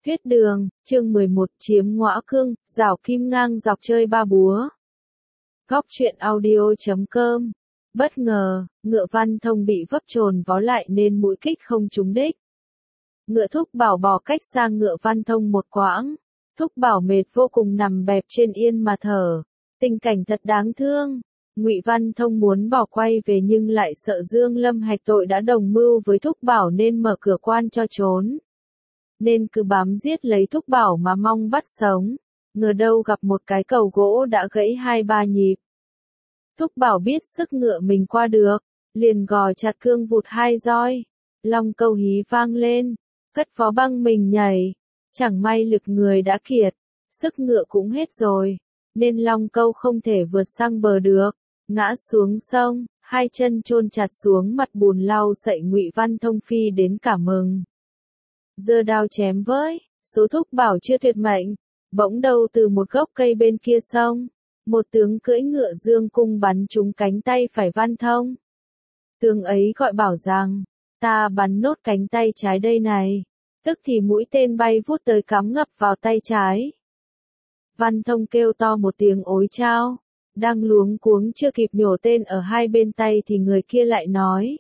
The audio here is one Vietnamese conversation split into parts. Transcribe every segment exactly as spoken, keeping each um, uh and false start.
Huyết đường, chương mười một, chiếm ngõa cương, rào kim ngang dọc chơi ba búa. Góc truyện audio chấm com. Bất ngờ, ngựa Văn Thông bị vấp chồn vó lại nên mũi kích không trúng đích. Ngựa Thúc Bảo bò cách xa ngựa Văn Thông một quãng. Thúc Bảo mệt vô cùng nằm bẹp trên yên mà thở. Tình cảnh thật đáng thương. Ngụy Văn Thông muốn bỏ quay về nhưng lại sợ Dương Lâm Hạch tội đã đồng mưu với Thúc Bảo nên mở cửa quan cho trốn. Nên cứ bám giết lấy Thúc Bảo mà mong bắt sống. Ngờ đâu gặp một cái cầu gỗ đã gãy hai ba nhịp. Thúc Bảo biết sức ngựa mình qua được, liền gò chặt cương vụt hai roi. Long câu hí vang lên, cất phó băng mình nhảy. Chẳng may lực người đã kiệt, sức ngựa cũng hết rồi, nên Long câu không thể vượt sang bờ được, ngã xuống sông, hai chân chôn chặt xuống mặt bùn lau sậy. Ngụy Văn Thông phi đến cả mừng. Giơ đao chém với, số Thúc Bảo chưa tuyệt mệnh, bỗng đâu từ một gốc cây bên kia sông, một tướng cưỡi ngựa dương cung bắn trúng cánh tay phải Văn Thông. Tướng ấy gọi bảo rằng, ta bắn nốt cánh tay trái đây này, tức thì mũi tên bay vút tới cắm ngập vào tay trái. Văn Thông kêu to một tiếng ối chao, đang luống cuống chưa kịp nhổ tên ở hai bên tay thì người kia lại nói,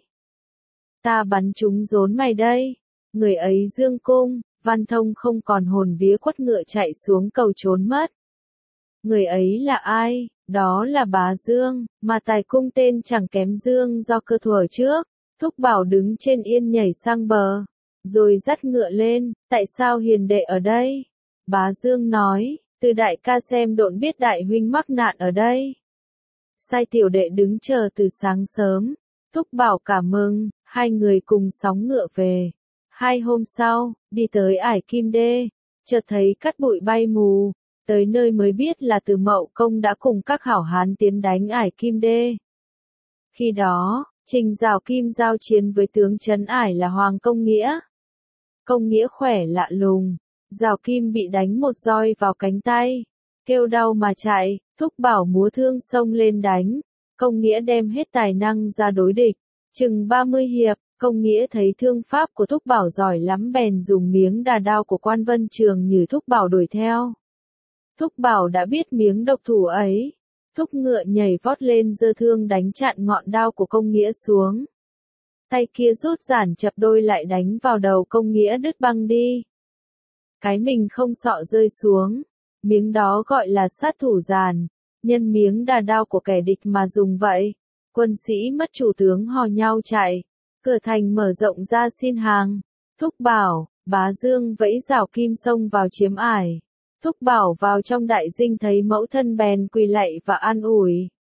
ta bắn trúng rốn mày đây. Người ấy dương cung, Văn Thông không còn hồn vía quất ngựa chạy xuống cầu trốn mất. Người ấy là ai? Đó là Bá Dương, mà tài cung tên chẳng kém Dương do cơ thuở trước. Thúc Bảo đứng trên yên nhảy sang bờ, rồi dắt ngựa lên, tại sao hiền đệ ở đây? Bá Dương nói, từ đại ca xem độn biết đại huynh mắc nạn ở đây. Sai tiểu đệ đứng chờ từ sáng sớm. Thúc Bảo cảm mừng, hai người cùng sóng ngựa về. Hai hôm sau, đi tới ải Kim Đê, chợt thấy cát bụi bay mù, tới nơi mới biết là Từ Mậu Công đã cùng các hảo hán tiến đánh ải Kim Đê. Khi đó, Trình Giảo Kim giao chiến với tướng trấn ải là Hoàng Công Nghĩa. Công Nghĩa khỏe lạ lùng, Giảo Kim bị đánh một roi vào cánh tay, kêu đau mà chạy. Thúc Bảo múa thương xông lên đánh, Công Nghĩa đem hết tài năng ra đối địch, chừng ba mươi hiệp. Công Nghĩa thấy thương pháp của Thúc Bảo giỏi lắm bèn dùng miếng đà đao của Quan Vân Trường như Thúc Bảo đuổi theo. Thúc Bảo đã biết miếng độc thủ ấy. Thúc ngựa nhảy vót lên giơ thương đánh chặn ngọn đao của Công Nghĩa xuống. Tay kia rút giản chập đôi lại đánh vào đầu Công Nghĩa đứt băng đi. Cái mình không sọ rơi xuống. Miếng đó gọi là sát thủ giàn. Nhân miếng đà đao của kẻ địch mà dùng vậy. Quân sĩ mất chủ tướng hò nhau chạy. Cửa thành mở rộng ra xin hàng. Thúc Bảo, Bá Dương vẫy Giảo Kim xông vào chiếm ải. Thúc Bảo vào trong đại dinh thấy mẫu thân bèn quỳ lạy và an ủi.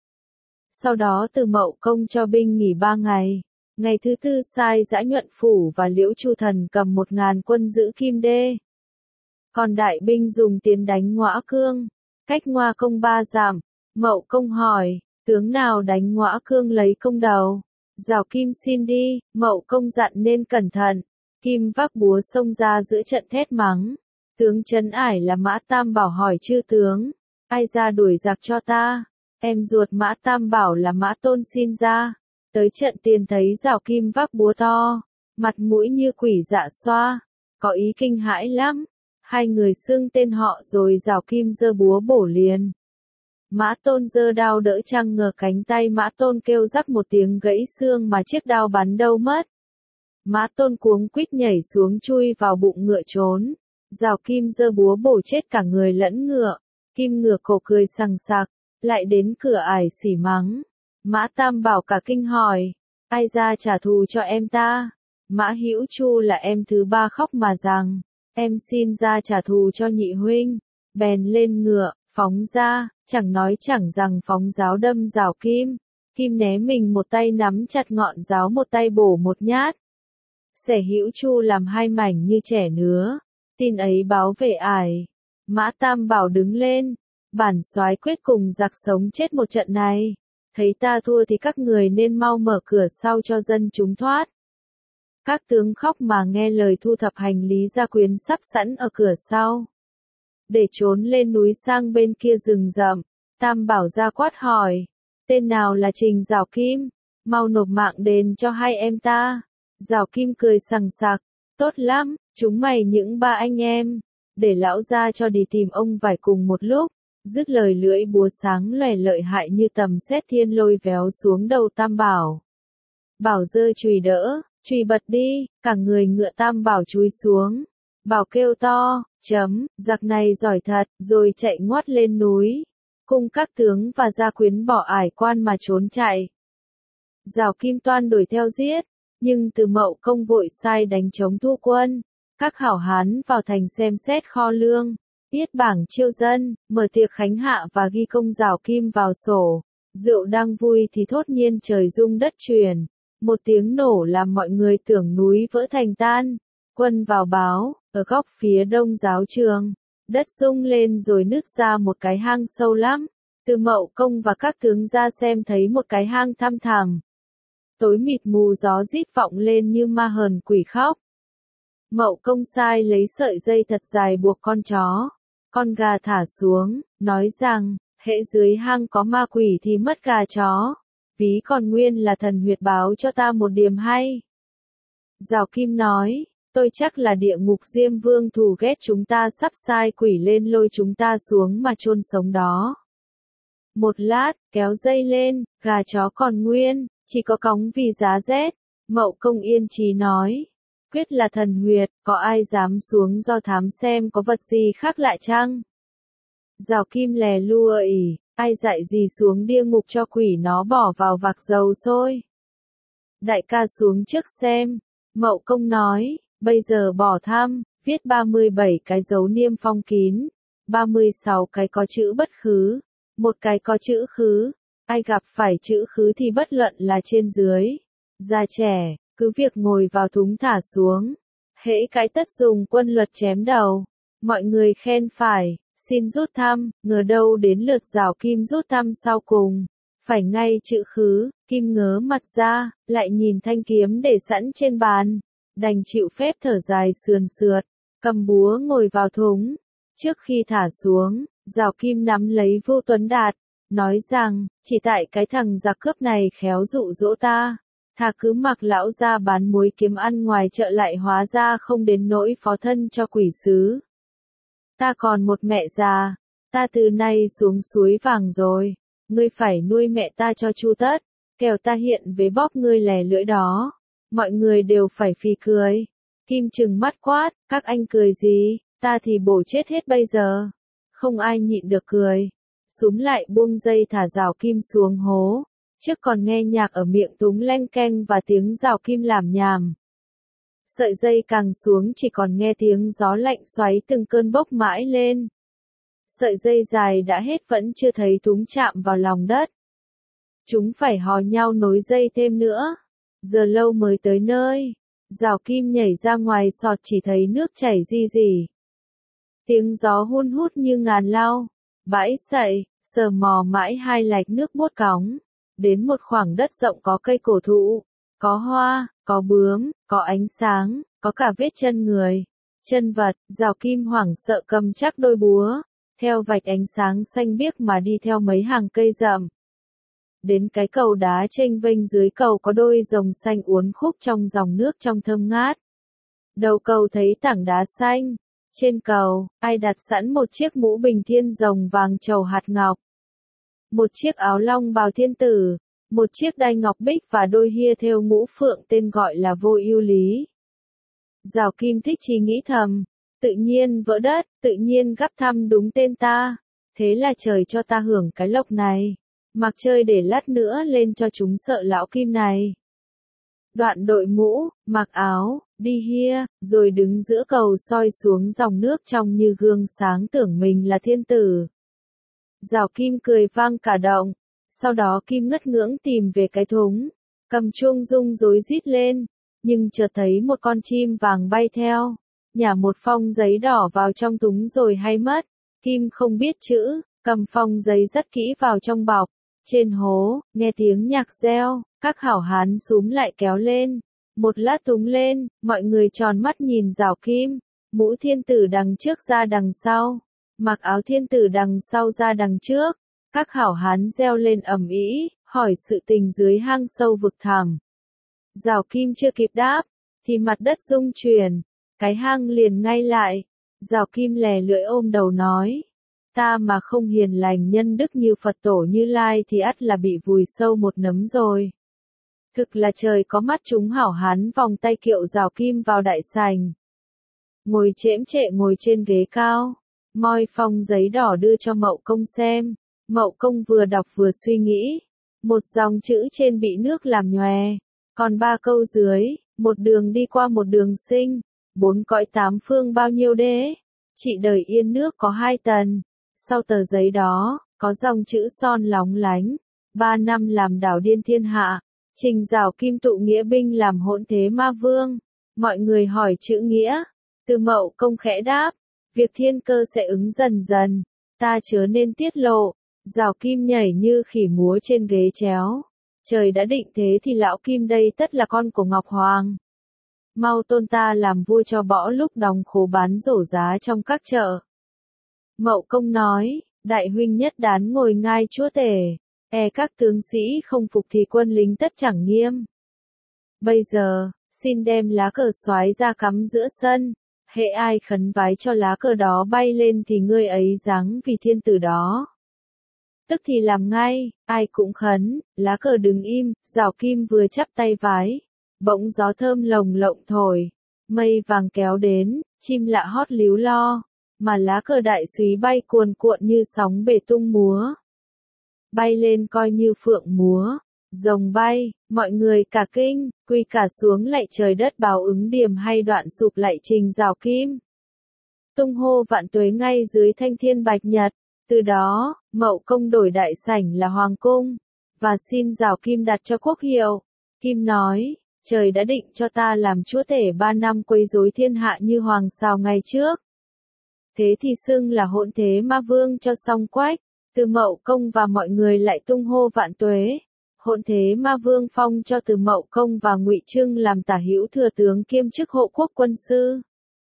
Sau đó Từ Mậu Công cho binh nghỉ ba ngày. Ngày thứ tư sai Dã Nhuận Phủ và Liễu Chu Thần cầm một ngàn quân giữ Kim Đê. Còn đại binh dùng tiến đánh Ngõa Cương, cách Ngoa Công ba dặm. Mậu Công hỏi, tướng nào đánh Ngõa Cương lấy công đầu? Giảo Kim xin đi, Mậu Công dặn nên cẩn thận. Kim vác búa xông ra giữa trận thét mắng. Tướng trấn ải là Mã Tam Bảo hỏi chư tướng, ai ra đuổi giặc cho ta? Em ruột Mã Tam Bảo là Mã Tôn xin ra. Tới trận tiền thấy Giảo Kim vác búa to, mặt mũi như quỷ dạ xoa, có ý kinh hãi lắm. Hai người xưng tên họ rồi Giảo Kim giơ búa bổ liền. Mã Tôn giơ đao đỡ chăng ngờ cánh tay Mã Tôn kêu rắc một tiếng gãy xương mà chiếc đao bắn đâu mất. Mã Tôn cuống quýt nhảy xuống chui vào bụng ngựa trốn. Giảo Kim giơ búa bổ chết cả người lẫn ngựa. Kim ngựa cổ cười sằng sặc, lại đến cửa ải xỉ mắng. Mã Tam Bảo cả kinh hỏi, ai ra trả thù cho em ta? Mã Hữu Chu là em thứ ba khóc mà rằng, em xin ra trả thù cho nhị huynh. Bèn lên ngựa, phóng ra, chẳng nói chẳng rằng phóng giáo đâm Giảo Kim. Kim né mình một tay nắm chặt ngọn giáo một tay bổ một nhát. Xẻ Hữu Chu làm hai mảnh như trẻ nứa. Tin ấy báo về ải. Mã Tam Bảo đứng lên. Bản soái quyết cùng giặc sống chết một trận này. Thấy ta thua thì các người nên mau mở cửa sau cho dân chúng thoát. Các tướng khóc mà nghe lời thu thập hành lý gia quyến sắp sẵn ở cửa sau. Để trốn lên núi sang bên kia rừng rậm. Tam Bảo ra quát hỏi. Tên nào là Trình Giảo Kim? Mau nộp mạng đền cho hai em ta. Giảo Kim cười sằng sặc. Tốt lắm, Chúng mày những ba anh em, để lão ra cho đi tìm ông vải cùng một lúc. Dứt lời lưỡi búa sáng lòe lợi hại như tầm sét thiên lôi véo xuống đầu Tam Bảo. Bảo giơ chùy đỡ, chùy bật đi, cả người ngựa Tam Bảo chúi xuống. Bảo kêu to, chấm, giặc này giỏi thật, rồi chạy ngoắt lên núi. Cùng các tướng và gia quyến bỏ ải quan mà trốn chạy. Giảo Kim toan đuổi theo giết, nhưng Từ Mậu Công vội sai đánh chống thu quân. Các hảo hán vào thành xem xét kho lương, viết bảng chiêu dân, mở tiệc khánh hạ và ghi công Giảo Kim vào sổ. Rượu đang vui thì thốt nhiên trời rung đất chuyển. Một tiếng nổ làm mọi người tưởng núi vỡ thành tan. Quân vào báo, ở góc phía đông giáo trường, đất rung lên rồi nứt ra một cái hang sâu lắm. Từ Mậu Công và các tướng ra xem thấy một cái hang thăm thẳm. Tối mịt mù gió rít vọng lên như ma hờn quỷ khóc. Mậu Công sai lấy sợi dây thật dài buộc con chó, con gà thả xuống, nói rằng, hễ dưới hang có ma quỷ thì mất gà chó. Ví còn nguyên là thần huyệt báo cho ta một điểm hay. Giảo Kim nói, tôi chắc là địa ngục Diêm Vương thù ghét chúng ta sắp sai quỷ lên lôi chúng ta xuống mà chôn sống đó. Một lát, kéo dây lên, gà chó còn nguyên, chỉ có cóng vì giá rét. Mậu Công yên trí nói, quyết là thần huyệt, có ai dám xuống do thám xem có vật gì khác lạ chăng? Giảo Kim lè lua ỉ, ai dạy gì xuống địa ngục cho quỷ nó bỏ vào vạc dầu sôi. Đại ca xuống trước xem. Mậu Công nói, bây giờ bỏ thăm, viết ba mươi bảy cái dấu niêm phong kín, ba mươi sáu cái có chữ bất khứ, một cái có chữ khứ, ai gặp phải chữ khứ thì bất luận là trên dưới, già trẻ, cứ việc ngồi vào thúng thả xuống, hễ cái tất dùng quân luật chém đầu. Mọi người khen phải, xin rút thăm, ngờ đâu đến lượt Giảo Kim rút thăm sau cùng. Phải ngay chữ khứ, Kim ngớ mặt ra, lại nhìn thanh kiếm để sẵn trên bàn. Đành chịu phép thở dài sườn sượt, cầm búa ngồi vào thúng. Trước khi thả xuống, Giảo Kim nắm lấy Vu Tuấn Đạt, nói rằng, chỉ tại cái thằng giặc cướp này khéo dụ dỗ ta. Thà cứ mặc lão ra bán muối kiếm ăn ngoài chợ lại hóa ra không đến nỗi phó thân cho quỷ sứ. Ta còn một mẹ già, ta từ nay xuống suối vàng rồi, ngươi phải nuôi mẹ ta cho chu tất, kẻo ta hiện với bóp ngươi lè lưỡi đó. Mọi người đều phải phì cười. Kim trừng mắt quát, các anh cười gì, ta thì bổ chết hết bây giờ. Không ai nhịn được cười. Súm lại buông dây thả Giảo Kim xuống hố. Trước còn nghe nhạc ở miệng túng leng keng và tiếng Giảo Kim làm nhảm. Sợi dây càng xuống chỉ còn nghe tiếng gió lạnh xoáy từng cơn bốc mãi lên. Sợi dây dài đã hết vẫn chưa thấy thúng chạm vào lòng đất. Chúng phải hò nhau nối dây thêm nữa. Giờ lâu mới tới nơi. Giảo Kim nhảy ra ngoài sọt chỉ thấy nước chảy ri rỉ. Tiếng gió hun hút như ngàn lao. Bãi sậy, sờ mò mãi hai lạch nước buốt cóng. Đến một khoảng đất rộng có cây cổ thụ. Có hoa, có bướm, có ánh sáng, có cả vết chân người. Chân vật, Giảo Kim hoảng sợ cầm chắc đôi búa. Theo vạch ánh sáng xanh biếc mà đi theo mấy hàng cây rậm. Đến cái cầu đá chênh vênh dưới cầu có đôi rồng xanh uốn khúc trong dòng nước trong thơm ngát. Đầu cầu thấy tảng đá xanh. Trên cầu, ai đặt sẵn một chiếc mũ bình thiên rồng vàng trầu hạt ngọc. Một chiếc áo long bào thiên tử. Một chiếc đai ngọc bích và đôi hia thêu ngũ phượng tên gọi là Vô Ưu Lý. Giảo Kim thích chí nghĩ thầm. Tự nhiên vỡ đất, tự nhiên gắp thăm đúng tên ta. Thế là trời cho ta hưởng cái lộc này. Mặc chơi để lát nữa lên cho chúng sợ lão Kim này. Đoạn đội mũ, mặc áo, đi hia, rồi đứng giữa cầu soi xuống dòng nước trong như gương sáng tưởng mình là thiên tử. Giảo Kim cười vang cả động. Sau đó Kim ngất ngưỡng tìm về cái thúng. Cầm chuông rung rối rít lên. Nhưng chợt thấy một con chim vàng bay theo. Nhả một phong giấy đỏ vào trong thúng rồi hay mất. Kim không biết chữ, cầm phong giấy rất kỹ vào trong bọc. Trên hố, nghe tiếng nhạc reo, các hảo hán súm lại kéo lên. Một lát thúng lên, mọi người tròn mắt nhìn Giảo Kim. Mũ thiên tử đằng trước ra đằng sau. Mặc áo thiên tử đằng sau ra đằng trước. Các hảo hán reo lên ầm ĩ, hỏi sự tình dưới hang sâu vực thẳm. Giảo Kim chưa kịp đáp, thì mặt đất rung chuyển. cái hang liền ngay lại. Giảo Kim lè lưỡi ôm đầu nói, ta mà không hiền lành nhân đức như Phật tổ Như Lai thì ắt là bị vùi sâu một nấm rồi. Thực là trời có mắt, chúng hảo hán vòng tay kiệu Giảo Kim vào đại sảnh. Ngồi chễm chệ ngồi trên ghế cao, moi phong giấy đỏ đưa cho Mậu Công xem. Mậu Công vừa đọc vừa suy nghĩ, một dòng chữ trên bị nước làm nhòe, còn ba câu dưới, một đường đi qua một đường sinh, bốn cõi tám phương bao nhiêu đế, chị đời yên nước có hai tần. Sau tờ giấy đó, có dòng chữ son lóng lánh, ba năm làm đảo điên thiên hạ, trình Giảo Kim tụ nghĩa binh làm hỗn thế ma vương. Mọi người hỏi chữ nghĩa, Từ Mậu Công khẽ đáp, việc thiên cơ sẽ ứng dần dần, ta chớ nên tiết lộ. Giảo Kim nhảy như khỉ múa trên ghế chéo. Trời đã định thế thì lão Kim đây tất là con của Ngọc Hoàng. Mau tôn ta làm vua cho bỏ lúc đóng khố bán rổ giá trong các chợ. Mậu Công nói, đại huynh nhất đán ngồi ngai chúa tể, e các tướng sĩ không phục thì quân lính tất chẳng nghiêm. Bây giờ, xin đem lá cờ soái ra cắm giữa sân, hễ ai khấn vái cho lá cờ đó bay lên thì ngươi ấy giáng vì thiên tử đó. Tức thì làm ngay, ai cũng khấn, lá cờ đứng im. Giảo Kim vừa chắp tay vái, bỗng gió thơm lồng lộng thổi, mây vàng kéo đến, chim lạ hót líu lo, mà lá cờ đại súy bay cuồn cuộn như sóng bể tung múa. Bay lên coi như phượng múa, rồng bay, mọi người cả kinh, quy cả xuống lạy trời đất báo ứng điểm hay đoạn sụp lạy trình Giảo Kim. Tung hô vạn tuế ngay dưới thanh thiên bạch nhật. Từ đó, Mậu Công đổi đại sảnh là Hoàng Cung, và xin Giảo Kim đặt cho quốc hiệu. Kim nói, trời đã định cho ta làm chúa tể ba năm quấy rối thiên hạ như hoàng sao ngày trước. Thế thì xưng là hỗn thế ma vương cho xong quách. Từ Mậu Công và mọi người lại tung hô vạn tuế. Hỗn thế ma vương phong cho Từ Mậu Công và Ngụy Trưng làm tả hữu thừa tướng kiêm chức hộ quốc quân sư.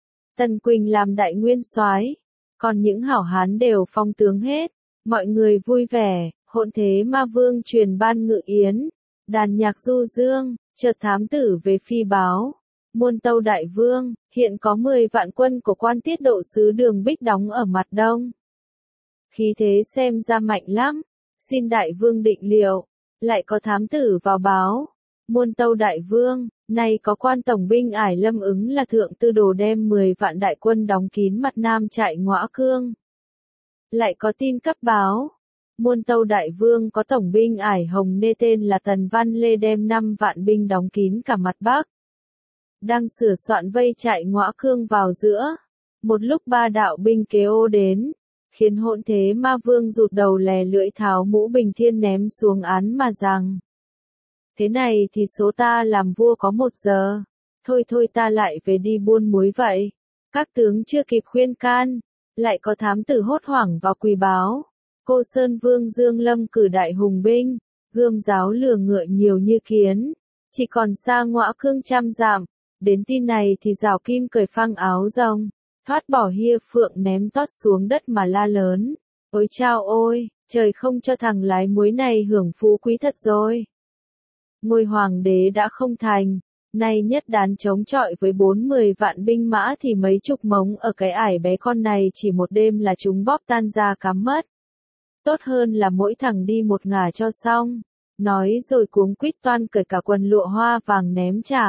Tần Quỳnh làm đại nguyên soái. Còn những hảo hán đều phong tướng hết, mọi người vui vẻ. Hỗn thế ma vương truyền ban ngự yến, đàn nhạc du dương, chợt thám tử về phi báo. Muôn Tâu đại vương, hiện có mười vạn quân của quan tiết độ sứ Đường Bích đóng ở mặt đông. Khí thế xem ra mạnh lắm, xin đại vương định liệu. Lại có thám tử vào báo, Muôn Tâu đại vương, nay có quan tổng binh Ải Lâm ứng là thượng tư đồ đem mười vạn đại quân đóng kín mặt nam trại Ngõa Cương. Lại có tin cấp báo, Muôn Tâu đại vương có tổng binh Ải Hồng Nê tên là Tần Văn Lê đem năm vạn binh đóng kín cả mặt bắc. Đang sửa soạn vây trại Ngõa Cương vào giữa, một lúc ba đạo binh kế ô đến, khiến hỗn thế ma vương rụt đầu lè lưỡi tháo mũ bình thiên ném xuống án mà rằng. Thế này thì số ta làm vua có một giờ, thôi thôi ta lại về đi buôn muối vậy. Các tướng chưa kịp khuyên can, lại có thám tử hốt hoảng vào quỳ báo. Cô Sơn Vương Dương Lâm cử đại hùng binh, gươm giáo lừa ngựa nhiều như kiến, chỉ còn xa Ngõa Cương trăm dặm. Đến tin này thì Giảo Kim cởi phăng áo rồng, thoát bỏ hia phượng ném tót xuống đất mà la lớn. Ôi chao ôi, trời không cho thằng lái muối này hưởng phú quý thật rồi. Ngôi hoàng đế đã không thành, nay nhất đán chống chọi với bốn mười vạn binh mã thì mấy chục mống ở cái ải bé con này chỉ một đêm là chúng bóp tan ra cắm mất. Tốt hơn là mỗi thằng đi một ngả cho xong, nói rồi cuống quýt toan cởi cả quần lụa hoa vàng ném trả.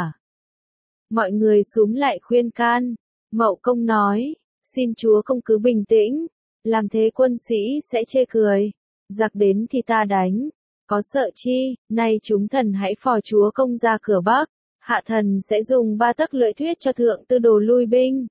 Mọi người xúm lại khuyên can, Mậu Công nói, xin chúa công cứ bình tĩnh, làm thế quân sĩ sẽ chê cười, giặc đến thì ta đánh. Có sợ chi, nay chúng thần hãy phò chúa công ra cửa Bắc, hạ thần sẽ dùng ba tấc lưỡi thuyết cho thượng tư đồ lui binh.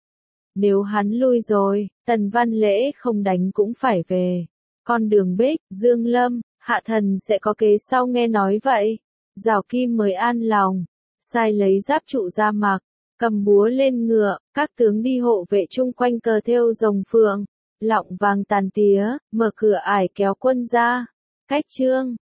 Nếu hắn lui rồi, Tần Văn Lễ không đánh cũng phải về. Con Đường Bích, Dương Lâm, hạ thần sẽ có kế sau nghe nói vậy. Giảo Kim mới an lòng, sai lấy giáp trụ ra mặc, cầm búa lên ngựa, các tướng đi hộ vệ chung quanh cờ thêu rồng phượng, lọng vàng tàn tía, mở cửa ải kéo quân ra. Cách chương